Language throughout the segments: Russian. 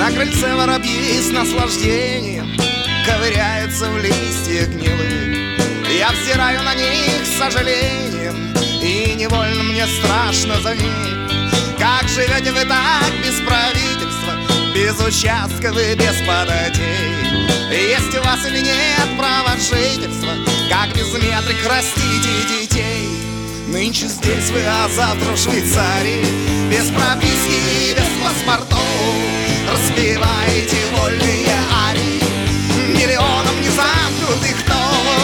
На крыльце воробьи с наслаждением ковыряются в листьях гнилых. Я взираю на них с сожалением, и невольно мне страшно за них. Как живете вы так без правительства, без участков и без податей? Есть у вас или нет права жительства? Как без метрик растите детей? Нынче здесь вы, а завтра в Швейцарии, без прописки и без паспортов распеваете вольные арии миллионам незамкнутых дом.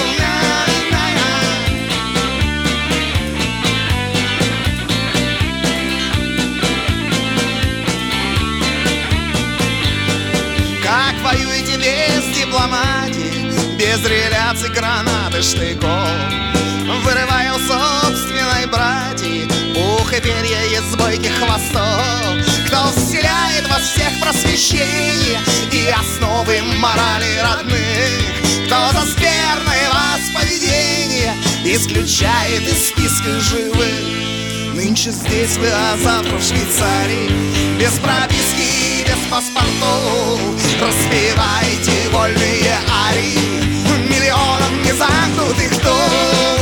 Как воюете без дипломатии, без реляций, гранат и штыков, вырывая у собственной братьи пух и перья из бойких хвостов? Кто вселяет во всех просвещение и основы морали родных? Кто за скверное вас поведение исключает из списка живых? Нынче здесь вы, а завтра в Швейцарии, без прописки и без паспортов распеваете вольные арии миллионам незамкнутых дом.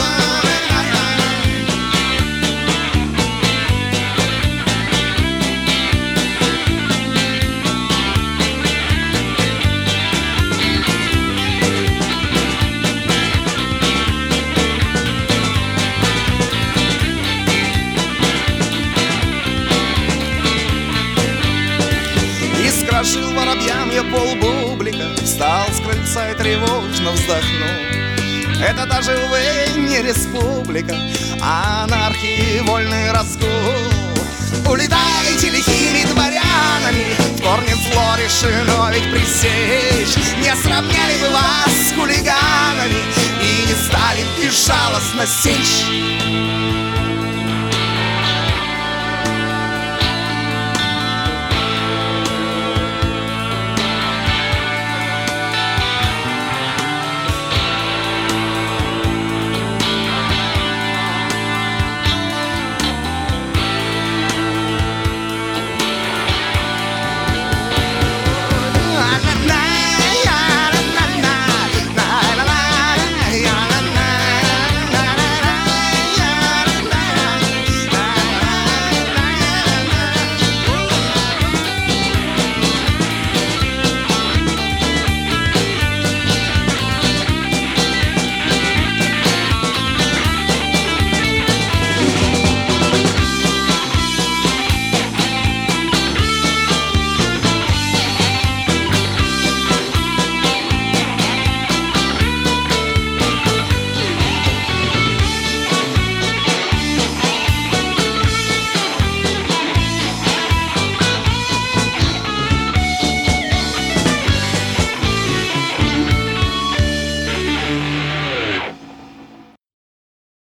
Искрошил воробьям я полбублика, встал с крыльца и тревожно вздохнул. Это даже, увы, не республика, а анархия и вольный разгул. Улетайте лихими дворянами, в корне зло решено ведь пресечь. Не сравняли бы вас с хулиганами и не стали безжалостно сечь.